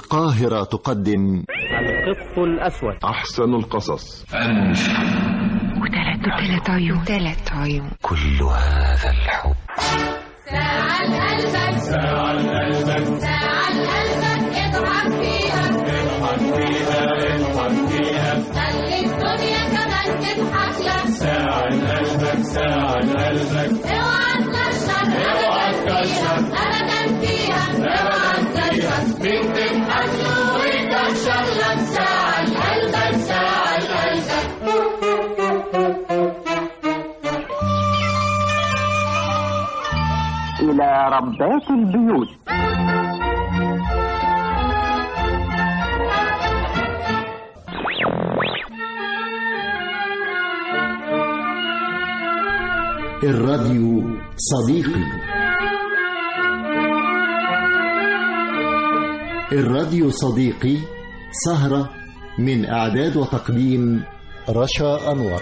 القاهرة تقدم القط الأسود. أحسن القصص. وثلاث عيون كل هذا الحب. ساعة لقلبك، ساعة لقلبك، ساعة لقلبك، اضحك فيها، اضحك فيها، اضحك فيها، خلي الدنيا كمان تضحك لك. ساعة لقلبك، ساعة لقلبك، اوعى تكشر، اوعى تكشر أبدا فيها، اوعى تكشر، مين تضحك له ويكشر لك. ساعة لقلبك، ساعة لقلبك. إلى ربات البيوت. الراديو صديقي. الراديو صديقي سهرة من إعداد وتقديم رشا أنور.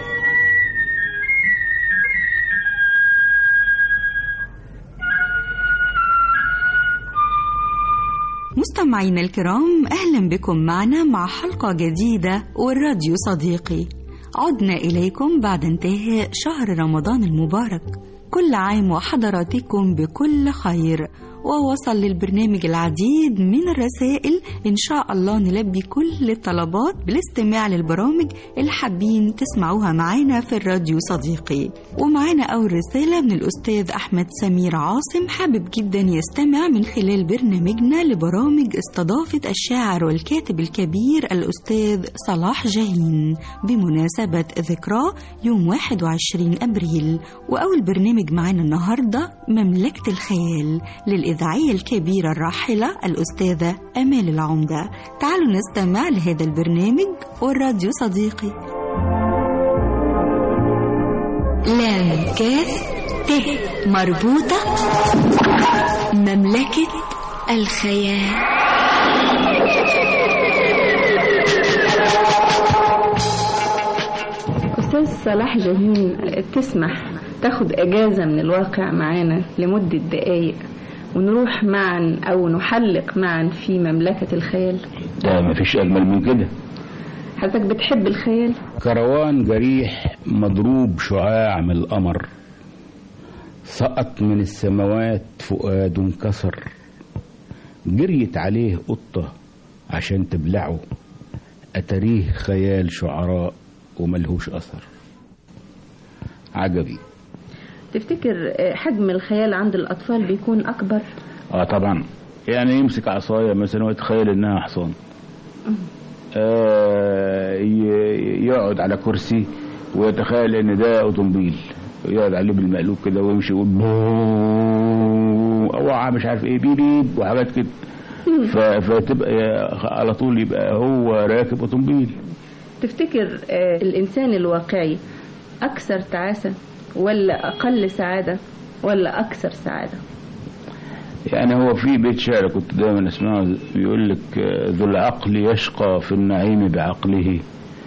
مستمعينا الكرام، أهلا بكم معنا مع حلقة جديدة والراديو صديقي. عدنا إليكم بعد انتهاء شهر رمضان المبارك. كل عام وحضراتكم بكل خير، ووصل للبرنامج العديد من الرسائل. إن شاء الله نلبي كل الطلبات بالاستماع للبرامج اللي حابين تسمعوها معانا في الراديو صديقي. ومعانا أول رسالة من الأستاذ أحمد سمير عاصم، حابب جدا يستمع من خلال برنامجنا لبرامج استضافة الشاعر والكاتب الكبير الأستاذ صلاح جاهين بمناسبة ذكراه يوم 21 أبريل. وأول برنامج معانا النهاردة مملكة الخيال للإذاعية الكبيرة الراحلة الأستاذة أمال العمدة. تعالوا نستمع لهذا البرنامج والراديو صديقي. لام كاف ت مربوطة، مملكة الخيال. أستاذ صلاح جاهين، تسمح تاخد أجازة من الواقع معانا لمدة دقايق ونروح معا أو نحلق معا في مملكة الخيال؟ ده مفيش أجمل من كده. حضرتك بتحب الخيال؟ كروان جريح مضروب شعاع من القمر، سقط من السماوات فؤاد انكسر، جريت عليه قطة عشان تبلعه، أتريه خيال شعراء وملهوش أثر. عجبي. تفتكر حجم الخيال عند الأطفال بيكون أكبر؟ طبعا. يعني يمسك عصاية مثلا ويتخيل إنها حصان، يقعد على كرسي ويتخيل إن ده أوتومبيل، يقعد عليه بالمقلوب كده ويمشي يقول أو مش عارف إيه بيب وحاجات كده. فتبقى على طول يبقى هو راكب أوتومبيل. تفتكر الإنسان الواقعي أكثر تعاسة ولا أقل سعادة ولا أكثر سعادة؟ يعني هو في بيت شعر كنت دايما اسمعه بيقول لك: ذو العقل يشقى في النعيم بعقله،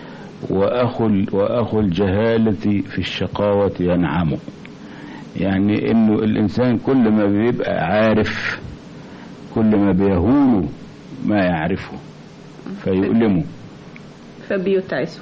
وأخو الجهالة في الشقاوة ينعم. يعني إنه الإنسان كل ما بيبقى عارف كل ما بيهون ما يعرفه فيؤلمه فبيتعسه.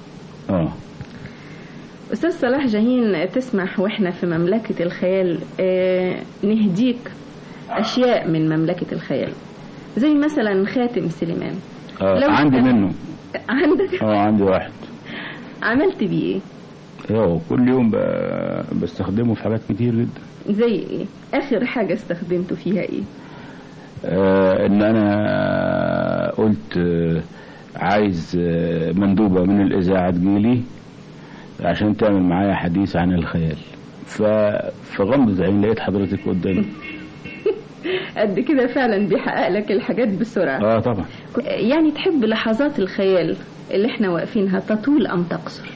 أستاذ صلاح جاهين، تسمح وإحنا في مملكة الخيال نهديك أشياء من مملكة الخيال، زي مثلا خاتم سليمان. عندي منه. عندك؟ عندي واحد. عملت بيه إيه؟ كل يوم بستخدمه في حاجات كتير جدا. زي إيه؟ آخر حاجة استخدمته فيها إيه؟ إن أنا قلت عايز مندوبة من الإذاعة تجيلي عشان تعمل معايا حديث عن الخيال، ففي غمضة عين لقيت حضرتك قدامي. قد كده فعلا بيحقق لك الحاجات بسرعة. طبعا. يعني تحب لحظات الخيال اللي احنا واقفينها تطول أم تقصر؟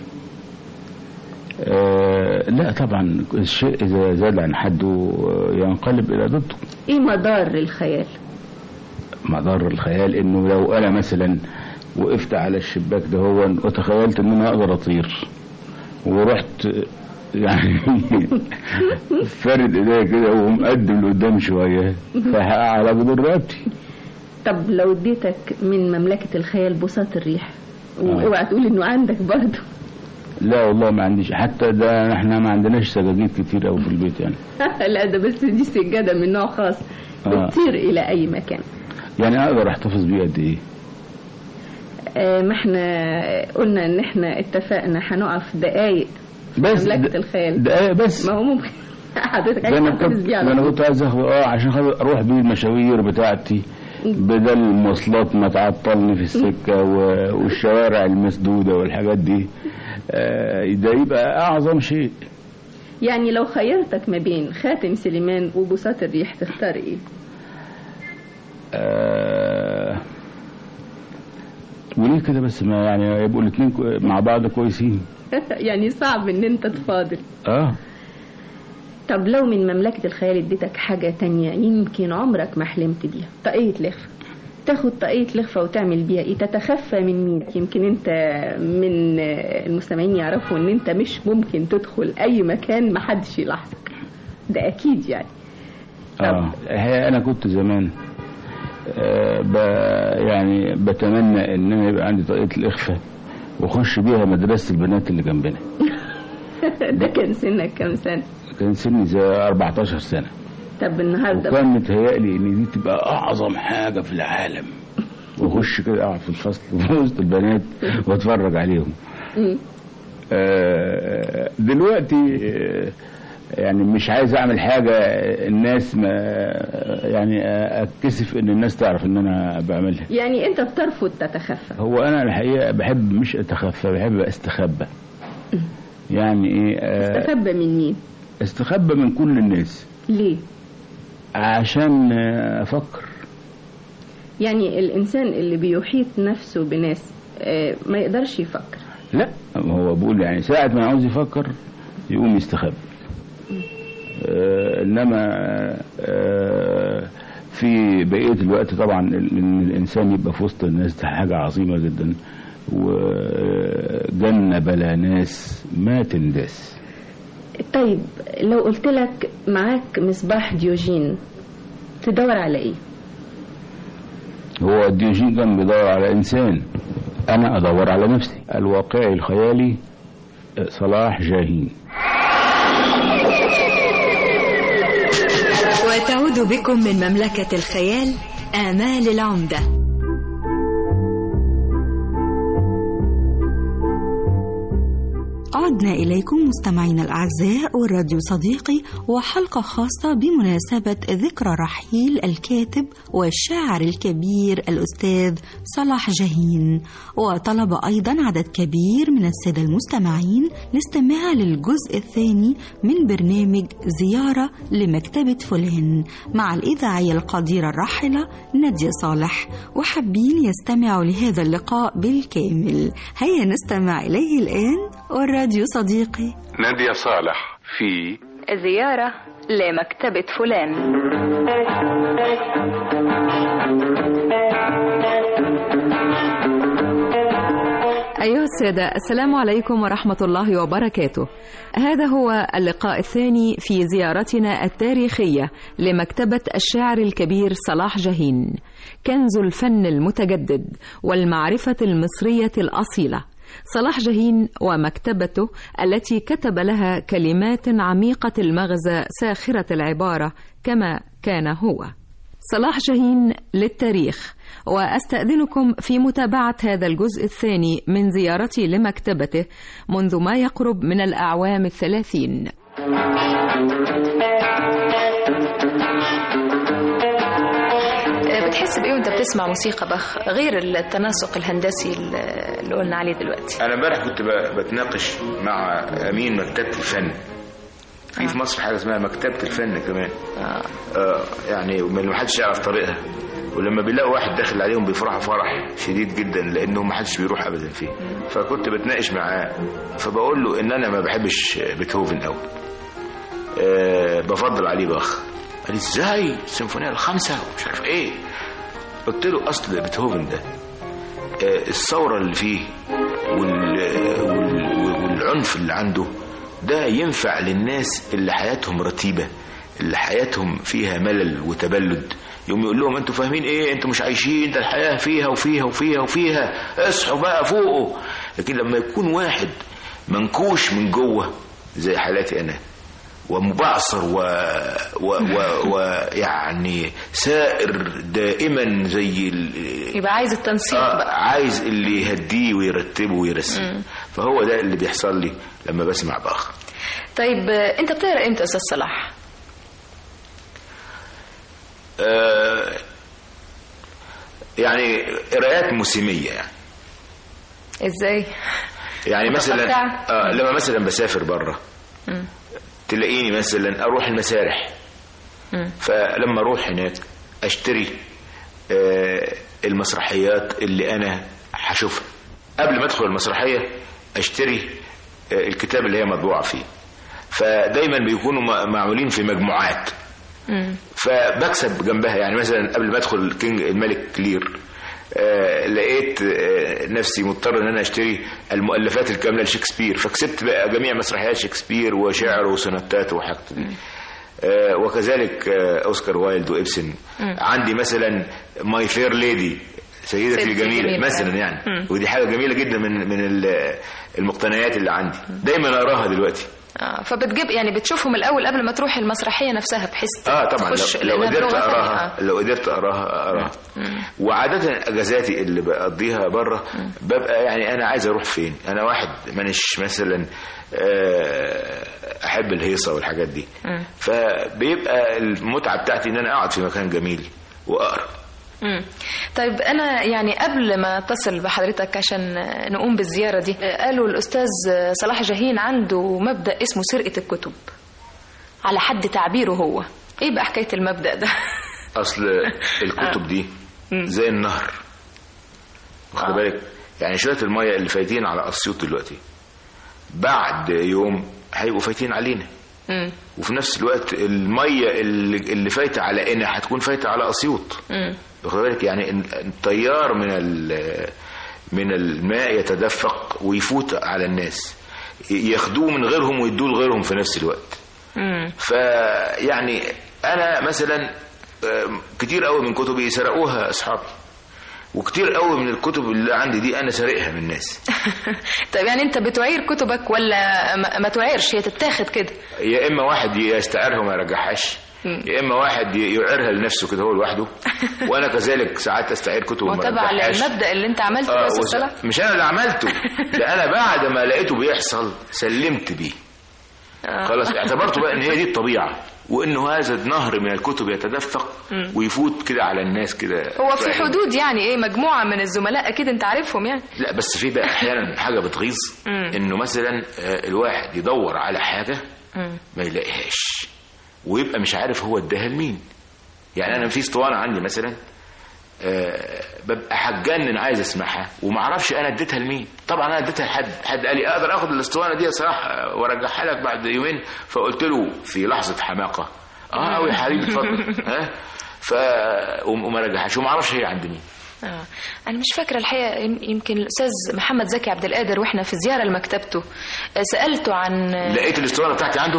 لا طبعا، الشيء إذا زاد عن حده ينقلب إلى ضده. إيه مدار الخيال؟ مدار الخيال إنه لو أنا مثلا وقفت على الشباك ده وتخيلت إن أنا أقدر أطير ورحت يعني فرد ايديا كده ومقدم لقدام شويه فهقع على جدار رقبتي. فيبقى خلاص الخيال انتهى. فبيتعسوا. فيبقى خلاص طب لو اديتك من مملكة الخيال بساط الريح، واوعى تقول انه عندك برضه. لا والله ما عنديش، حتى ده احنا ما عندناش سجاجيد كتير قوي في البيت يعني. لا ده بس دي سجادة من نوع خاص بتطير الى اي مكان. يعني اقدر احتفظ بيه قد ايه؟ ما احنا قلنا ان احنا اتفقنا هنقف دقايق بس مملكة الخيال. دقايق بس. ما هو ممكن حضرتك عايز تحتفظ بيه على انا كنت عايز عشان اروح بيه المشاوير بتاعتي بدل المواصلات ما تعطلني في السكة والشوارع المسدودة والحاجات دي. ده يبقى أعظم شيء. يعني لو خيرتك ما بين خاتم سليمان وبساط الريح تختار إيه؟ وليه كده بس؟ ما يعني يبقوا الاثنين مع بعض كويسين. يعني صعب إن أنت تفاضل. طب لو من مملكة الخيال اديتك حاجة تانية يمكن عمرك ما حلمت بيها، طاقية لخفة، تاخد طاقية لخفة وتعمل بيها ايه؟ تتخفى من مين؟ يمكن انت من المستمعين يعرفوا ان انت مش ممكن تدخل اي مكان محدش يلاحظك، ده اكيد يعني. هي انا كنت زمان يعني بتمنى ان انا يبقى عندي طاقية الإخفاء واخش بيها مدرسة البنات اللي جنبنا. ده كان سنك كام سنة؟ كان سني زي 14 سنة. طب النهارده وكان متهيألي ان دي تبقى اعظم حاجة في العالم، واخش كده اقعد في الفصل في وسط البنات واتفرج عليهم. دلوقتي يعني مش عايز اعمل حاجة الناس ما يعني اتكسف ان الناس تعرف ان انا بعملها. يعني انت بترفض تتخفى؟ هو انا الحقيقة بحب مش اتخفى، بحب استخبى. يعني ايه؟ استخبى من مين؟ استخبى من كل الناس. ليه؟ عشان افكر. يعني الانسان اللي بيحيط نفسه بناس ما يقدرش يفكر. لا هو بقول يعني ساعة ما عاوز يفكر يقوم يستخبى. انما في بقية الوقت طبعا ان الانسان يبقى في وسط الناس ده حاجة عظيمة جدا، وجنة بلا ناس ما تنداس. طيب لو قلت لك معاك مصباح ديوجين تدور على ايه؟ هو ديوجين كان بيدور على انسان، انا ادور على نفسي. الواقعي الخيالي صلاح جاهين. وتعود بكم من مملكة الخيال آمال العمدة. عدنا إليكم مستمعينا الأعزاء والراديو صديقي، وحلقة خاصة بمناسبة ذكرى رحيل الكاتب والشاعر الكبير الأستاذ صلاح جاهين. وطلب أيضا عدد كبير من السادة المستمعين الاستماع للجزء الثاني من برنامج زيارة لمكتبة فلان مع الإذاعية القديرة الراحلة نادية صالح، وحابين يستمعوا لهذا اللقاء بالكامل. هيا نستمع إليه الآن. والراديو صديقي نادية صالح في زيارة لمكتبة فلان. أيها السادة، السلام عليكم ورحمة الله وبركاته. هذا هو اللقاء الثاني في زيارتنا التاريخية لمكتبة الشاعر الكبير صلاح جاهين، كنز الفن المتجدد والمعرفة المصرية الأصيلة. صلاح جاهين ومكتبته التي كتب لها كلمات عميقة المغزى ساخرة العبارة كما كان هو. صلاح جاهين للتاريخ. وأستأذنكم في متابعة هذا الجزء الثاني من زيارتي لمكتبته منذ ما يقرب من الأعوام 30. بتحس بإيه وانت بتسمع موسيقى باخ غير التناسق الهندسي اللي قلنا عليه دلوقتي؟ أنا امبارح كنت بتناقش مع أمين مكتبة الفن في مصر حاجة اسمها مكتبة الفن كمان. يعني ما حدش يعرف طريقها، ولما بيلاقوا واحد داخل عليهم بيفرحوا فرح شديد جدا لأنه ما حدش بيروح أبدا فيه. فكنت بتناقش معاه فبقول له إن أنا ما بحبش بيتهوفن أوي، بفضل عليه باخ. قال لي ازاي السيمفونية الخامسة ومش عارف ايه. قلت له اصل بيتهوفن ده الثورة اللي فيه والعنف اللي عنده ده ينفع للناس اللي حياتهم رتيبة، اللي حياتهم فيها ملل وتبلد، يقوم يقول لهم انتوا فاهمين ايه؟ انتوا مش عايشين، ده الحياه فيها وفيها وفيها وفيها، اصحوا بقى فوقوا. لكن لما يكون واحد منكوش من جوه زي حالاتي انا ومبعصر ويعني سائر دائما زي يبقى عايز التنسيق بقى، عايز اللي يهديه ويرتبه ويرسمه. فهو ده اللي بيحصل لي لما بسمع باخ. طيب انت بتقرا امتى استاذ صلاح؟ يعني قراءات موسميه. يعني ازاي؟ يعني مثلا لما مثلا بسافر بره تلاقيني مثلا اروح المسارح، فلما اروح هناك اشتري المسرحيات اللي انا هشوفها. قبل ما ادخل المسرحيه اشتري الكتاب اللي هي مطبوعه فيه. فدايما بيكونوا معمولين في مجموعات، فبكسب جنبها. يعني مثلا قبل ما ادخل الملك لير لقيت نفسي مضطر ان انا اشتري المؤلفات الكامله لشكسبير، فكسبت بقى جميع مسرحيات شكسبير وشعره وسوناتاته وحاجته دي. وكذلك اوسكار وايلد وابسن. عندي مثلا ماي فير ليدي، سيدتي الجميله مثلا يعني. ودي حاجه جميله جدا من المقتنيات اللي عندي، دايما اقراها دلوقتي. فبتجيب يعني بتشوفهم الاول قبل ما تروح المسرحيه نفسها بحيث طبعا لو قدرت اقراها. وعاده اجازاتي اللي بقضيها بره ببقى يعني انا عايز اروح فين. انا واحد مانيش مثلا احب الهيصه والحاجات دي، فبيبقى المتعه بتاعتي ان انا اقعد في مكان جميل واقرا. طيب أنا يعني قبل ما أتصل بحضرتك عشان نقوم بالزيارة دي، قالوا الأستاذ صلاح جاهين عنده مبدأ اسمه سرقة الكتب على حد تعبيره هو. إيه بقى حكاية المبدأ ده؟ أصل الكتب دي زي النهر، واخد بالك؟ يعني شوية المية اللي فايتين على أسيوط دلوقتي بعد يوم هيبقوا فايتين علينا. وفي نفس الوقت المية اللي فايتة على قنا هتكون فايتة على أسيوط. واخد بالك؟ يعني التيار من الماء يتدفق ويفوت على الناس، ياخدوه من غيرهم ويدوه لغيرهم في نفس الوقت. فيعني انا مثلا كتير قوي من كتبي سرقوها اصحابي، وكتير قوي من الكتب اللي عندي دي انا سارقها من الناس. طيب يعني انت بتعير كتبك ولا ما تعيرش، هي تتاخد كده؟ يا اما واحد يستعيرها وما يرجعهاش، يا اما واحد يعيرها لنفسه كده هو لوحده. وانا كذلك ساعات استعير كتب وما تبع المبدا اللي انت عملته يا استاذ صلاح. مش انا اللي عملته ده، انا بعد ما لقيته بيحصل سلمت بيه. خلاص اعتبرته بقى ان هي دي الطبيعه، وانه هذا النهر من الكتب يتدفق ويفوت كده على الناس كده. هو في حدود يعني ايه مجموعه من الزملاء اكيد انت عارفهم يعني. لا بس في بقى احيانا حاجه بتغيظ، انه مثلا الواحد يدور على حاجه ما يلاقيهاش ويبقى مش عارف هو اداها لمين. يعني انا في اسطوانه عندي مثلا ببقى هتجنن عايز اسمعها وما اعرفش انا اديتها لمين. طبعا انا اديتها لحد قال لي اقدر اخد الاسطوانه دي صراحه وارجعها لك بعد يومين، فقلت له في لحظه حماقه قوي يا حبيبي اتفضل وما رجعهاش وما اعرفش هي عند مين. أنا مش فاكرة الحقيقة، يمكن الأستاذ محمد زكي عبد القادر وإحنا في زيارة لمكتبته سألته عن لقيت الاسطوانة بتاعتي عنده؟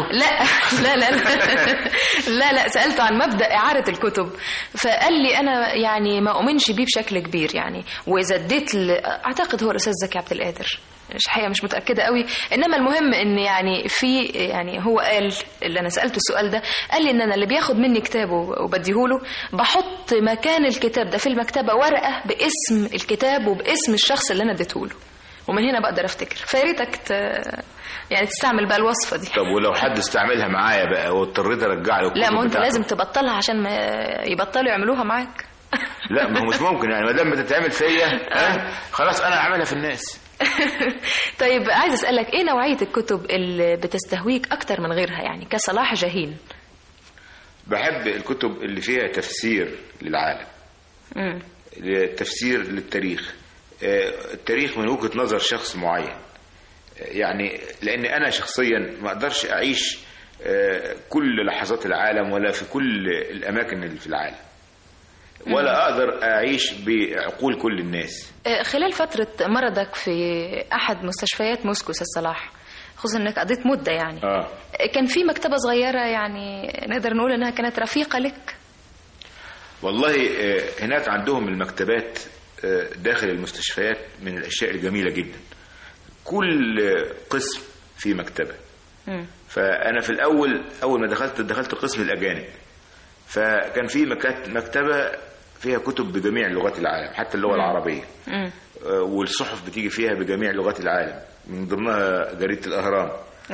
لا سألته عن مبدأ إعارة الكتب، فقال لي أنا يعني ما أؤمنش بيه بشكل كبير يعني، وإذا اديت أعتقد هو الأستاذ زكي عبد القادر، مش حقيقة مش متأكدة قوي، إنما المهم إن يعني في يعني هو قال اللي أنا سألته السؤال ده، قال لي إن أنا اللي بياخد مني كتابه وبديهوله بحط مكان الكتاب ده في المكتبة ورقة باسم الكتاب وباسم الشخص اللي أنا اديتهوله، ومن هنا بقدر أفتكر. فياريتك يعني تستعمل بقى الوصفة دي. طب ولو حد استعملها معايا بقى واضطريت أرجع له؟ لا، ما أنت لازم تبطلها عشان ما يبطلوا يعملوها معاك. لا ما هو مش ممكن يعني، ما دام بتتعمل فيا خلاص أنا أعملها في الناس. طيب عايز أسألك إيه نوعية الكتب اللي بتستهويك أكتر من غيرها يعني كصلاح جاهين؟ بحب الكتب اللي فيها تفسير للعالم، تفسير للتاريخ، التاريخ من وجهة نظر شخص معين. يعني لأن أنا شخصيا ما أقدرش أعيش كل لحظات العالم ولا في كل الأماكن اللي في العالم، ولا أقدر أعيش بعقول كل الناس. خلال فترة مرضك في أحد مستشفيات موسكو أستاذ صلاح، خصوصا أنك قضيت مدة يعني كان في مكتبة صغيرة يعني نقدر نقول أنها كانت رفيقة لك؟ والله هناك عندهم المكتبات داخل المستشفيات من الأشياء الجميلة جدا. كل قسم فيه مكتبة. فأنا في أول ما دخلت قسم الأجانب، فكان في مكتبة فيها كتب بجميع لغات العالم حتى اللغة العربية، والصحف بتيجي فيها بجميع لغات العالم من ضمنها جريدة الأهرام.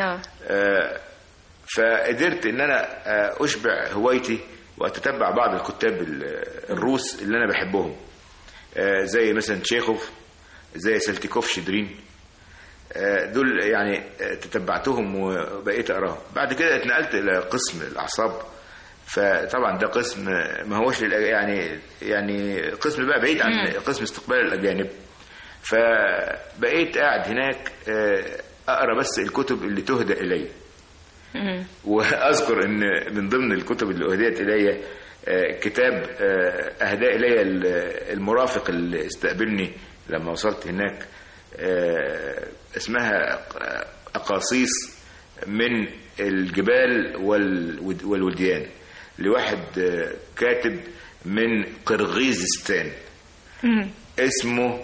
فقدرت ان انا اشبع هوايتي واتتبع بعض الكتاب الروس اللي انا بحبهم، زي مثلا تشيخوف، زي سلتيكوف شدرين. دول يعني تتبعتهم وبقيت اقراهم. بعد كده اتنقلت الى قسم الاعصاب، فطبعا ده قسم ما هوش يعني قسم بقى بعيد عن قسم استقبال الاجانب. فبقيت قاعد هناك اقرا بس الكتب اللي تهدى الي. واذكر ان من ضمن الكتب اللي اهديت الي كتاب اهدى الي المرافق اللي استقبلني لما وصلت هناك، اسمها اقاصيص من الجبال والوديان، لواحد كاتب من قرغيزستان اسمه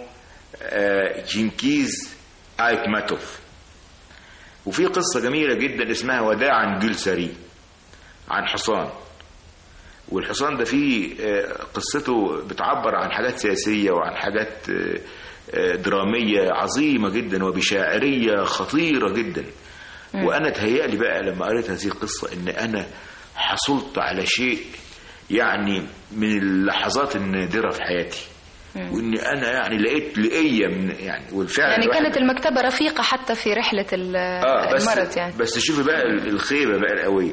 جينكيز ايتماتوف. وفي قصة جميلة جدا اسمها وداعا جلسري عن حصان، والحصان ده فيه قصته بتعبر عن حاجات سياسية وعن حاجات درامية عظيمة جدا وبشاعرية خطيرة جدا. وأنا تهيألي بقى لما قريت هذه القصة إن أنا حصلت على شيء يعني من اللحظات النادرة في حياتي، وإني أنا يعني لقيت لقية من يعني والفعل يعني كانت المكتبة رفيقة حتى في رحلة المرض يعني. بس شوفي بقى الخيبة بقى القوية.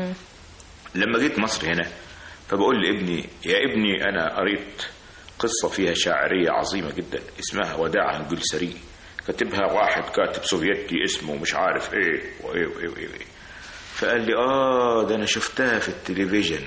لما جيت مصر هنا فبقول لابني يا ابني أنا قريت قصة فيها شاعرية عظيمة جدا اسمها وداعا جلسري، كاتبها واحد كاتب سوفيتي اسمه مش عارف ايه وايه وايه وايه. فقال لي ده انا شفتها في التلفزيون.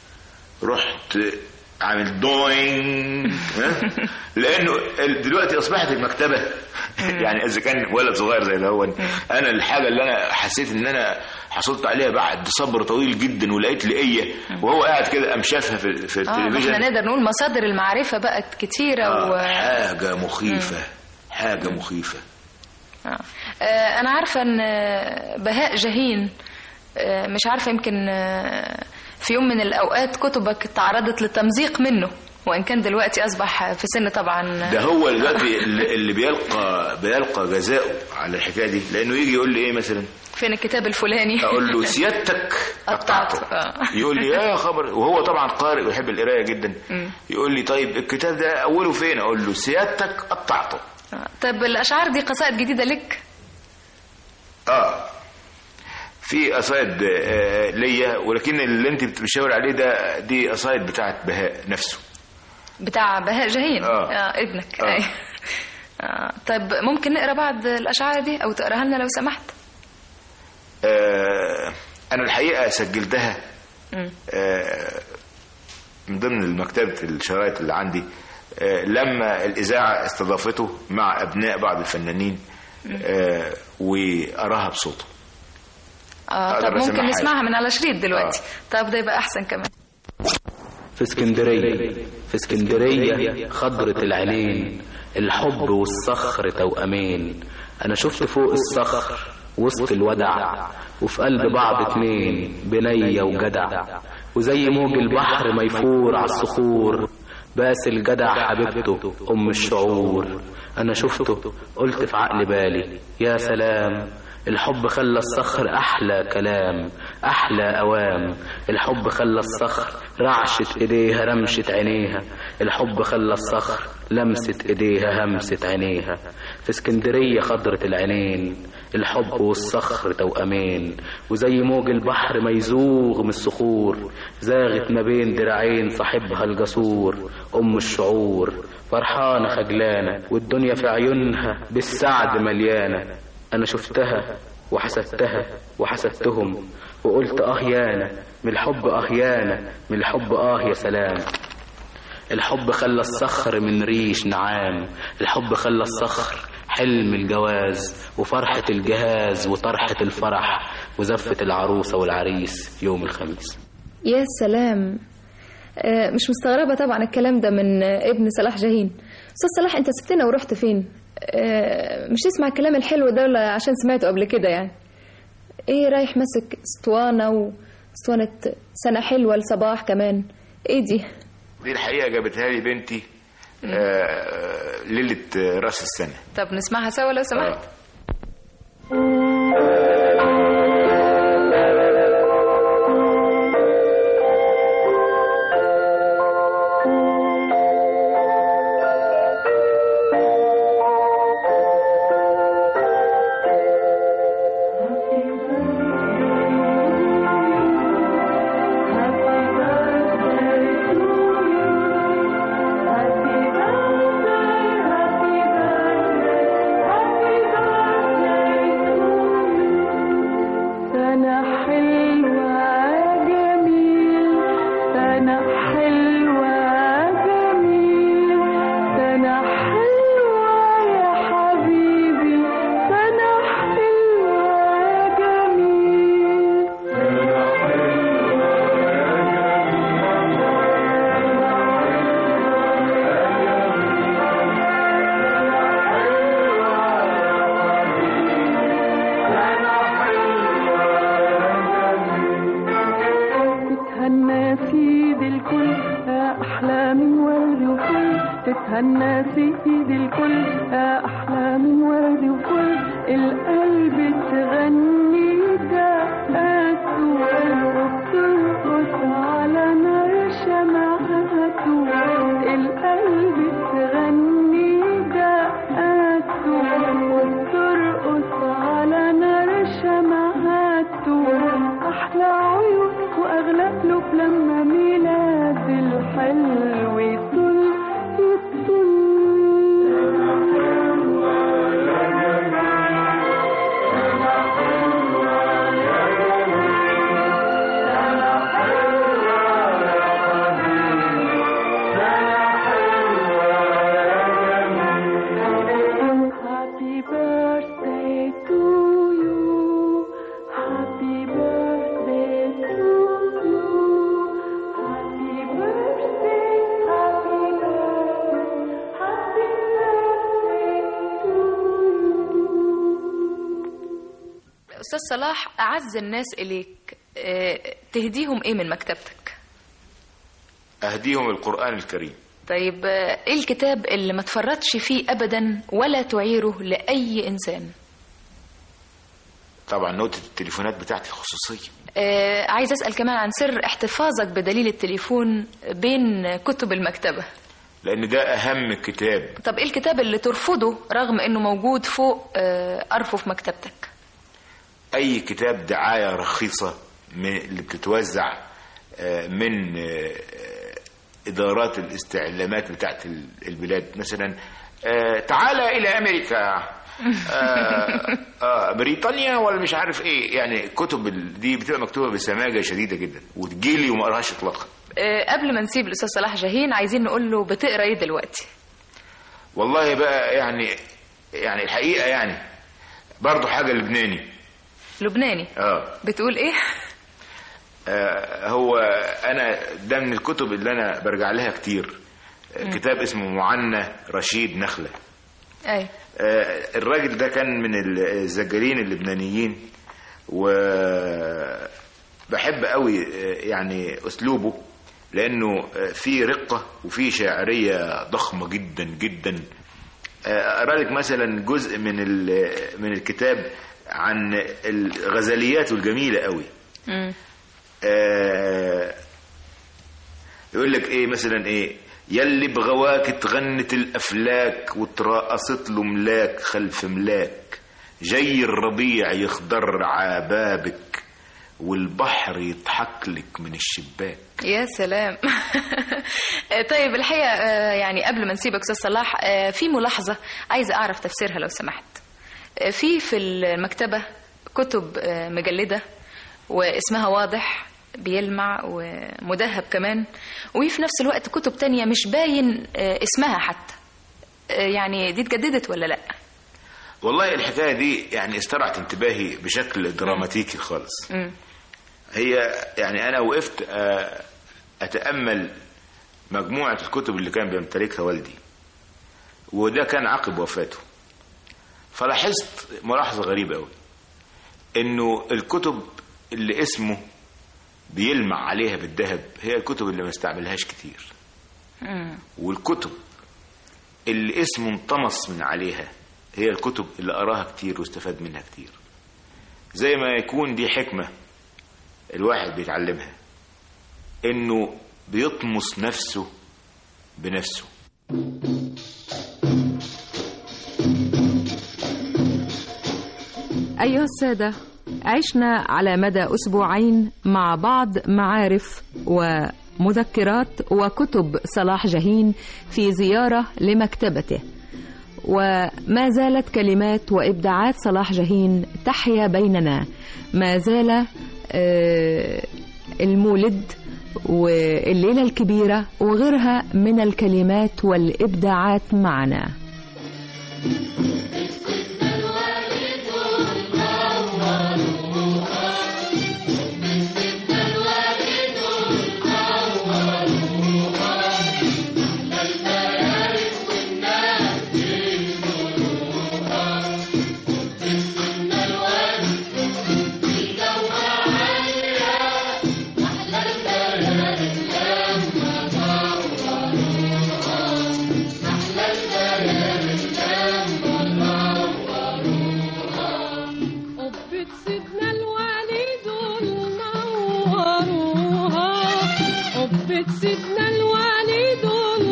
رحت عامل دوين لانه دلوقتي اصبحت المكتبة يعني اذا كان ولد صغير زي الهون، انا الحاجة اللي انا حسيت ان انا حصلت عليها بعد صبر طويل جدا ولقيت لقية وهو قاعد كده قام شافها في التلفزيون. احنا نقدر نقول مصادر المعرفة بقت كتيرة حاجة مخيفة حاجة مخيفة. أنا عارفة أن بهاء جاهين مش عارفة يمكن في يوم من الأوقات كتبك تعرضت للتمزيق منه، وإن كان دلوقتي أصبح في سن طبعا. ده هو دلوقتي اللي بيلقى جزاؤه على الحكاية دي، لأنه يجي يقول لي إيه مثلا فين الكتاب الفلاني، أقول له سيادتك قطعته. يقول لي يا خبر، وهو طبعا قارئ ويحب القراية جدا. يقول لي طيب الكتاب ده أوله فين؟ أقول له سيادتك قطعته. طيب الأشعار دي قصائد جديدة لك؟ في قصائد ليا، ولكن اللي انت بتشاور عليه ده دي قصائد بتاعت بهاء نفسه، بتاع بهاء جاهين. ابنك. طيب ممكن نقرا بعض الأشعار دي أو تقراها لنا لو سمحت؟ أنا الحقيقة سجلتها من ضمن مكتبة الشرايط اللي عندي لما الإذاعة استضافته مع أبناء بعض الفنانين وأراها بصوته. طب ممكن نسمعها من على شريط دلوقتي. طب ده يبقى أحسن كمان. في اسكندرية خضرة العينين، الحب والصخر توأمين. أنا شفت فوق الصخر وسط الودع، وفي قلب بعض اتنين بنية وجدع، وزي موج البحر ما يفور على الصخور، باس الجدع حبيبته أم الشعور. أنا شفته قلت في عقل بالي يا سلام، الحب خلى الصخر أحلى كلام أحلى أوام. الحب خلى الصخر رعشت إيديها رمشت عينيها، الحب خلى الصخر لمست إيديها همست عينيها. في اسكندرية خضرة العينين، الحب والصخر توأمين، وزي موج البحر ما يزوغ من الصخور، زاغت ما بين دراعين صاحبها الجسور أم الشعور. فرحانة خجلانة والدنيا في عيونها بالسعد مليانة. أنا شفتها وحسدتها وحسدتهم، وقلت يانا من الحب يانا من الحب يا سلام. الحب خلى الصخر من ريش نعام، الحب خلى الصخر حلم الجواز وفرحة الجهاز وطرحة الفرح وزفة العروسة والعريس يوم الخميس. يا سلام، مش مستغربة طبعا الكلام ده من ابن صلاح جاهين. أستاذ صلاح أنت سبتنا ورحت فين؟ مش تسمع الكلام الحلو ده ولا عشان سمعته قبل كده يعني؟ إيه رايح ماسك اسطوانة واسطوانة سنة حلوة لصباح كمان؟ إيه دي الحقيقة جابتها لي بنتي ليلة رأس السنة. طب نسمعها سوا لو سمحت. أستاذ صلاح، أعز الناس إليك تهديهم إيه من مكتبتك؟ أهديهم القرآن الكريم. طيب إيه الكتاب اللي ما تفرطش فيه أبدا ولا تعيره لأي إنسان؟ طبعا نوتة التليفونات بتاعتي الخصوصية. عايز أسأل كمان عن سر احتفاظك بدليل التليفون بين كتب المكتبة، لأن ده أهم كتاب. طب إيه الكتاب اللي ترفضه رغم أنه موجود فوق أرفف مكتبتك؟ أي كتاب دعاية رخيصة اللي بتتوزع من إدارات الاستعلامات بتاعت البلاد، مثلا تعالى إلى أمريكا، بريطانيا ولا مش عارف إيه، يعني كتب دي بتبقى مكتوبة بسماجة شديدة جدا وتجيلي وما أقراهاش إطلاقا. قبل ما نسيب الأستاذ صلاح جاهين عايزين نقول له بتقرأ إيه دلوقتي؟ والله بقى يعني الحقيقة يعني برضو حاجة لبناني. بتقول ايه؟ هو انا ده من الكتب اللي انا برجع لها كتير. كتاب اسمه معنى رشيد نخلة. اي الراجل ده كان من الزجالين اللبنانيين، وبحب قوي يعني اسلوبه، لانه في رقة وفي شاعرية ضخمة جدا جدا. اقرا لك مثلا جزء من الكتاب عن الغزليات الجميلة قوي. يقول لك ايه مثلا، ايه يلي بغواك تغنت الافلاك وتراقصت له ملاك خلف ملاك، جاي الربيع يخضر عبابك والبحر يضحك لك من الشباك. يا سلام. طيب الحقيقة يعني قبل ما نسيبك أستاذ صلاح، في ملاحظة عايزة أعرف تفسيرها لو سمحت. في المكتبة كتب مجلدة واسمها واضح بيلمع ومدهب كمان، وفي نفس الوقت كتب تانية مش باين اسمها حتى، يعني دي اتجددت ولا لا؟ والله الحكاية دي يعني استرعت انتباهي بشكل دراماتيكي خالص. هي يعني أنا وقفت أتأمل مجموعة الكتب اللي كان بيمتلكها والدي، وده كان عقب وفاته. فلاحظت ملاحظة غريبة أوي، إنه الكتب اللي اسمه بيلمع عليها بالذهب هي الكتب اللي ما استعملهاش كتير، والكتب اللي اسمه انطمس من عليها هي الكتب اللي قراها كتير واستفاد منها كتير. زي ما يكون دي حكمة الواحد بيتعلمها، إنه بيطمس نفسه بنفسه. أيها السادة، عشنا على مدى أسبوعين مع بعض معارف ومذكرات وكتب صلاح جاهين في زيارة لمكتبته، وما زالت كلمات وإبداعات صلاح جاهين تحيا بيننا. ما زال المولد والليلة الكبيرة وغيرها من الكلمات والإبداعات معنا. سيدنا الوالد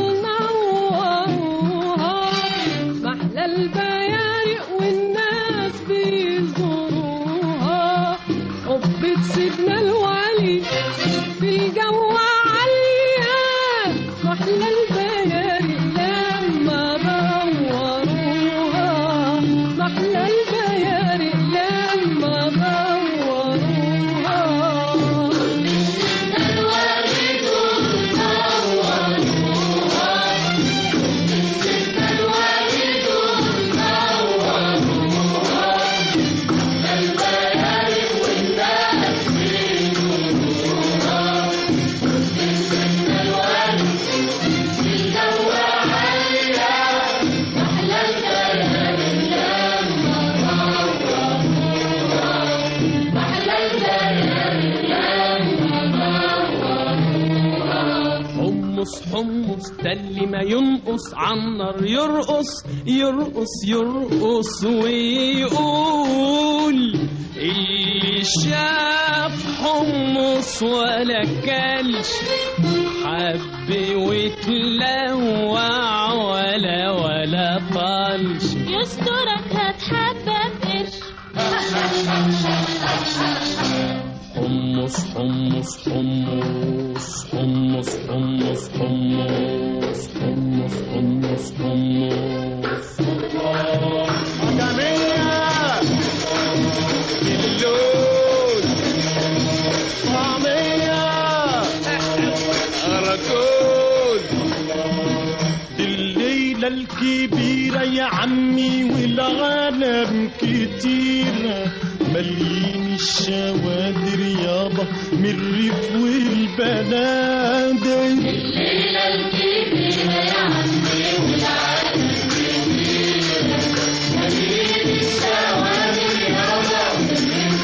نوروها، محلى البيارق والناس بيزوروها. قبة سيدنا الوالد في الجو عالية، محلى البيارق لما دوروها، محلى البيارق لما دوروها. حمص ده اللي ما ينقص عالنار يرقص يرقص يرقص ويقول اللي شاف حمص ولا كلش حب وتلوع ولا طالش يسترك هتحبك قرش. حمص حمص حمص حمص حمص حمص حمص حمص حمص جميع اللون طعمية أراكون. الليلة الكبيرة يا عمي والعالم كتيرة مليين الشوادر يابا من الريف والبنادق. الليلة الكبيرة يا عمي والعالم كتيرة مليين الشوادر يابا من الريف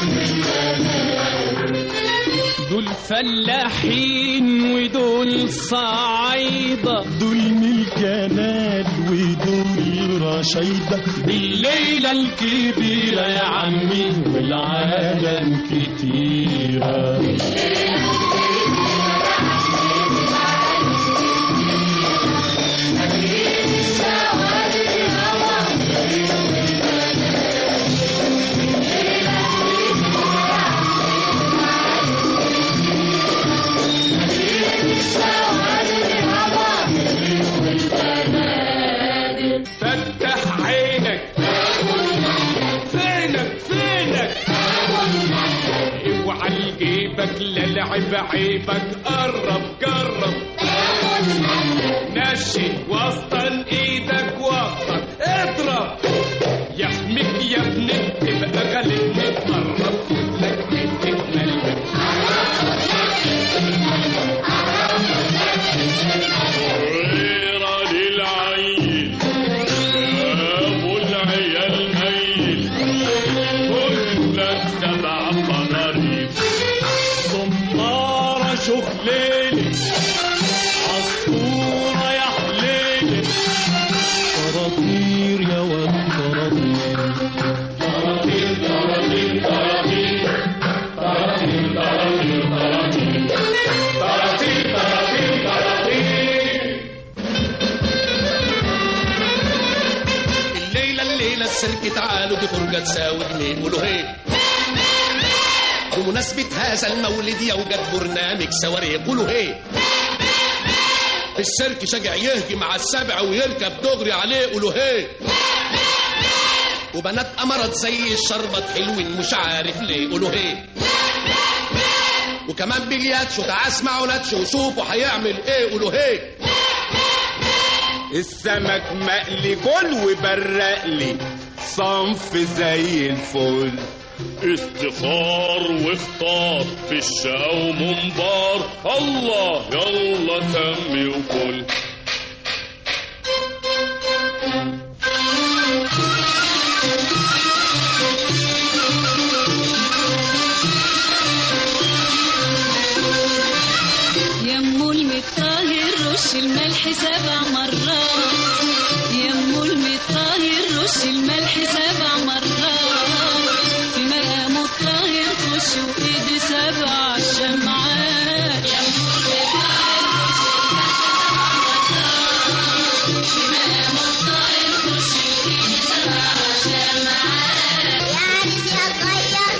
والبنادق. دول فلاحين ودول صعايدة، دول من الجنال ودول رشيدة. بالليلة الكبيرة يا عمي والعالم كتيرة. فتح عينك فينك اوعى لجيبك لا لعب عيبك، قرب جرب نشي وسطن ايدك وسطن اضرب يحميك يا ابني تبقى غالبني. قرب خدلك حتة ملبن السيرك تعالوا دي فرجة تساوي جنيه قولوا هي. بمناسبة هذا المولد يوجد برنامج سواري قولوا هي. السيرك شجع يهجم على السبع ويركب دغري عليه قولوا هي. وبنات أمرت زي الشربط حلوين مش عارف ليه قولوا هي. وكمان بلياتشو تعال اسمعوا ناتشو وشوفوا هيعمل ايه قولوا هي. السمك مقلي كل وبرق لي صنف زي الفل. استخار واختار في الشقا ومنبار الله يلا سمي وكل. يمو المطاهر رش الملح 7 مرات. يمو المطاهر رش الملح 7 مرات. في مقام الطاهر خش وإيدي 7 شمعات. يمو المطاهر رش الملح 7 مرات. في مقام الطاهر خش وإيدي 7 شمعات. يا عريس يا صغير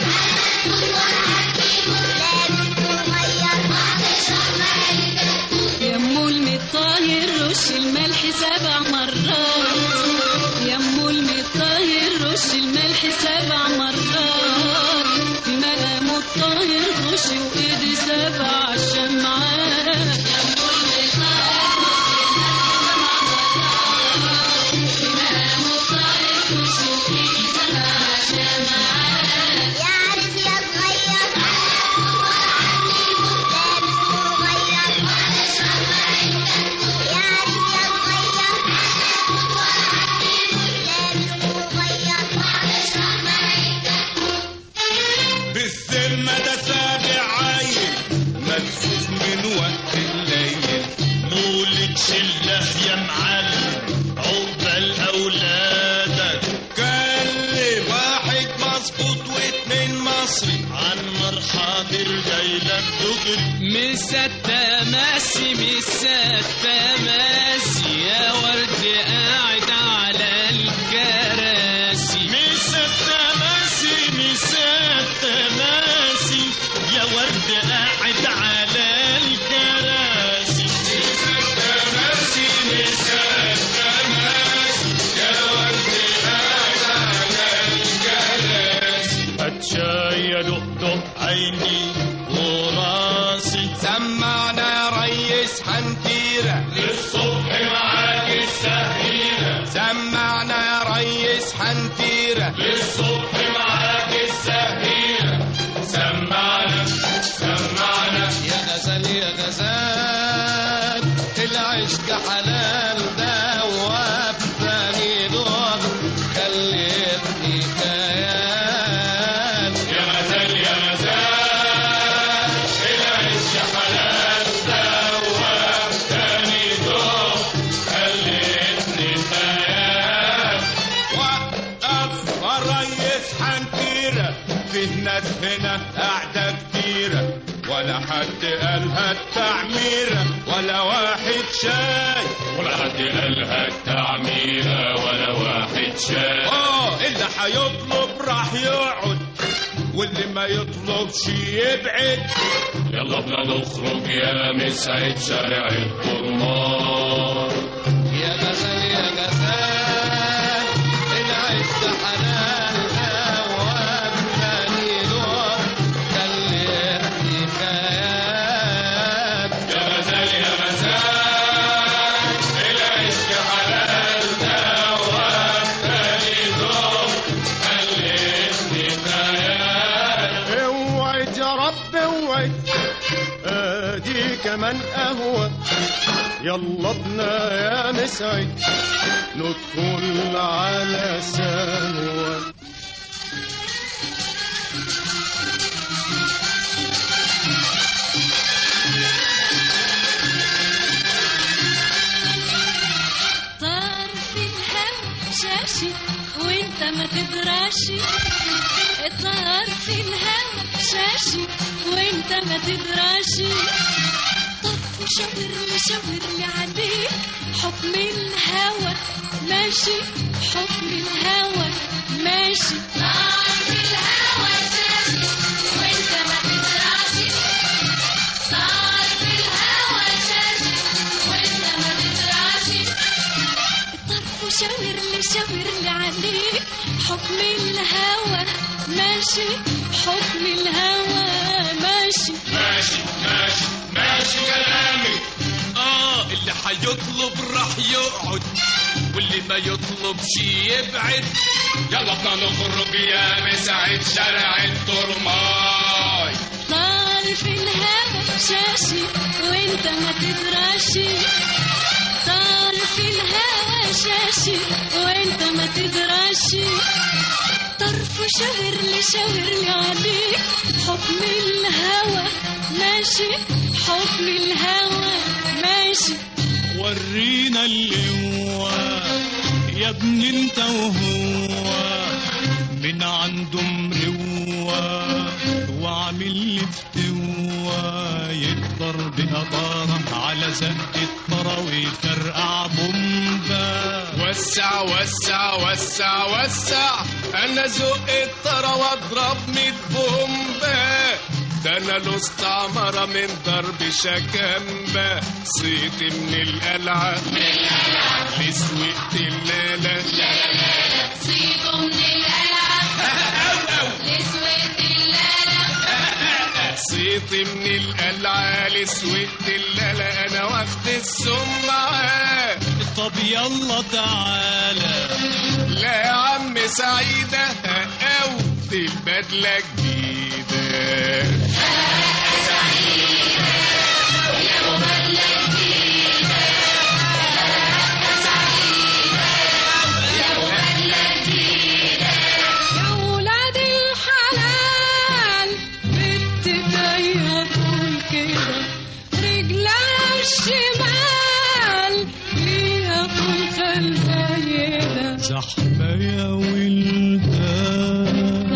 يمو المطاهر رش الملح 7 مرات. يمو المطاهر رش الملح 7 مرات. في مقام الطاهر خش وإيدي 7 شمعات. يمو المطاهر في مقام الطاهر خش وإيدي 7 شمعات. يا عريس يا صغير بالذمة ده سابع عايل مدفوف من وقت الليل. مولد شله يا معلم عقبال اولادك. كلم واحد مظبوط و2 مصري عن مرحاضر جايلك دغري. مسات ماسي مسات ماسي يا ورد قاعد على الكراسي. مسات ماسي مسات ماسي يا ورد قاعد على الكراسي. مسات ماسي مسات ماسي يا ورد قاعد على الكراسي. اتشاي دق عيني وراسي. سمعنا يا ريس حنتيرة للصبح معاك السهيرة. سمعنا يا ريس حنتيرة للصبح معاك السهيرة. سمعنا سمعنا يا غزال يا غزال العشق حلال ده وابتني دور خليتني خيال. يا غزال يا غزال العشق حلال ده وابتني دور خليتني خيال. وقف الريس حنتيرة فيه ناس هنا قاعدة كتيرة ولا حد قالها التعميرة ولا واحد شاي. ولا حد قالها التعميرة ولا واحد شاي. اللي هيطلب راح يقعد واللي ما يطلبش يبعد. يلا بنا نخرج يا مسعد شارع الطرمان. يا غزال يا غزال العشق حلال وابتني دور خليتني خيال. يا غزال يا غزال العشق حلال ده وابتني دور خليتني خيال. اوعد يا رب اوعد ادي كمان قهوة. يلا بنا يا مسعد ندخل على سنوة. طار في الهوا شاشي وانت ما تدراشي. طار في الهوا شاشي وانت ما تدراشي. طفي شاورلي شاورلي عليك حكم الهوى ماشي حكم الهوى ماشي نار في الهوى شاشي وانت ما تدراشي نار في الهوى شاشي وانت ما تدراشي الطرف شاورلي شاورلي عليك حكم الهوى ماشي حكم الهوى ماشي ماشي ماشي ماشي كلامي. اللي هيطلب راح يقعد واللي ما يطلبش يبعد. يلا بنا نخرج يا مساعد شارع الترماي. نار في الهوى شاشي وانت ما تدراشي نار في الهوى شاشي وانت ما تدراشي طرف شاورلي عليك حكم الهوى ماشي حكم الهوى ماشي. ورينا اللي هو يا ابن انت وهو من عنده مروة وعامل لي فتوة يقدر بقطارة على زق الطرا ويفرقع بومبا. وسع وسع وسع وسع انا زق الطرا واضرب 100 بومبا. ده انا له استعمرة من ضرب شكامبا. صيت من القلعة لسوقت اللالة صيته من القلعة لسوقت اللالة صيت من القلعة لسوقت اللالة انا واخد السمعة. طب يلا تعالى. لا يا عم سعيدة او دي البدلة جديدة. زحمة يا ولدان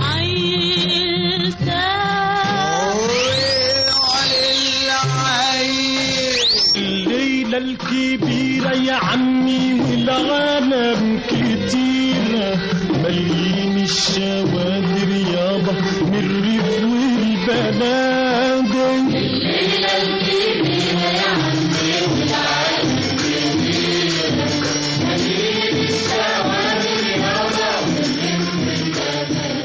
الليلة الكبيرة يا عمي والعالم كتيرة مليين الشوادر يابا من الريف والبلاد. الليلة الكبيرة يا عمي والعالم كتيرة مليين الشوادر يابا من الريف والبلاد.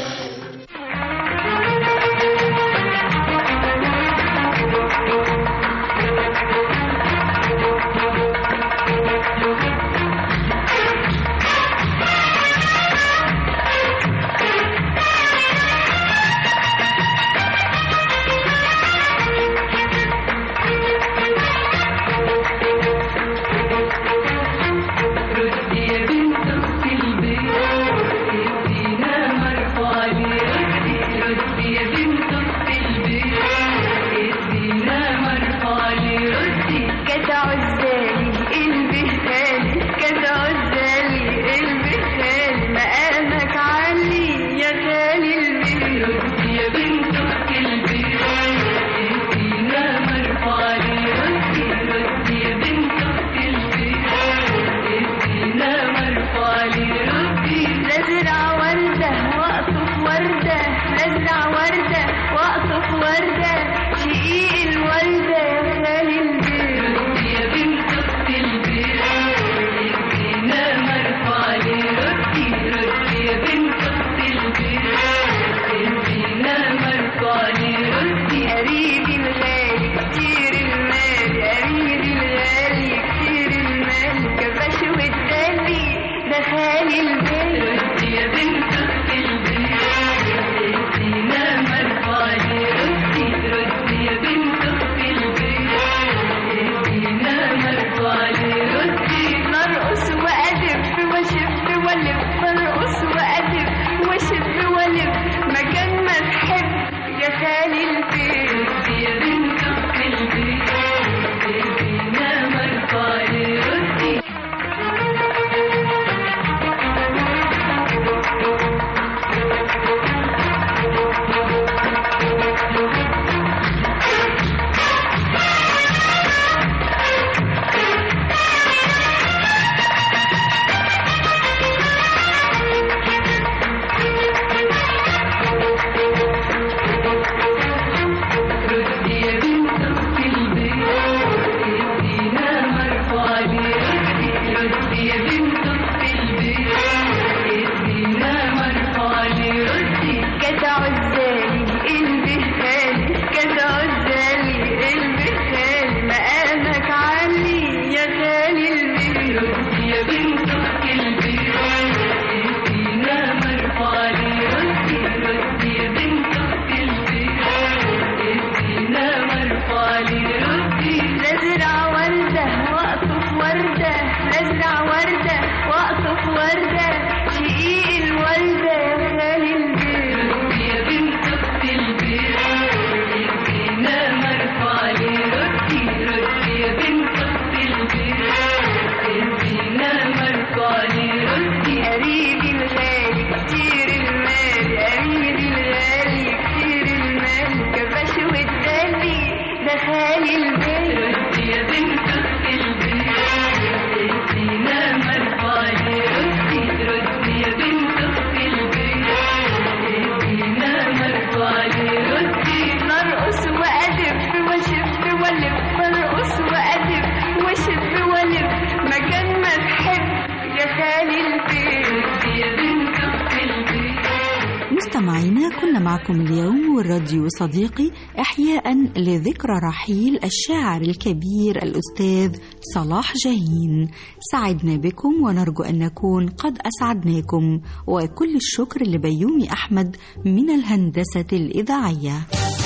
مستمعينا، كنا معكم اليوم والراديو صديقي إحياء لذكرى رحيل الشاعر الكبير الأستاذ صلاح جاهين. سعدنا بكم ونرجو أن نكون قد أسعدناكم، وكل الشكر لبيومي أحمد من الهندسة الإذاعية.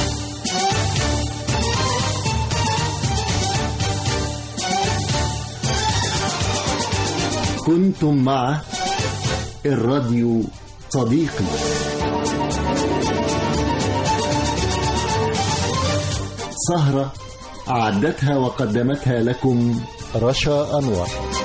كنتم مع الراديو صديقي. سهرة أعدتها وقدمتها لكم رشا أنور.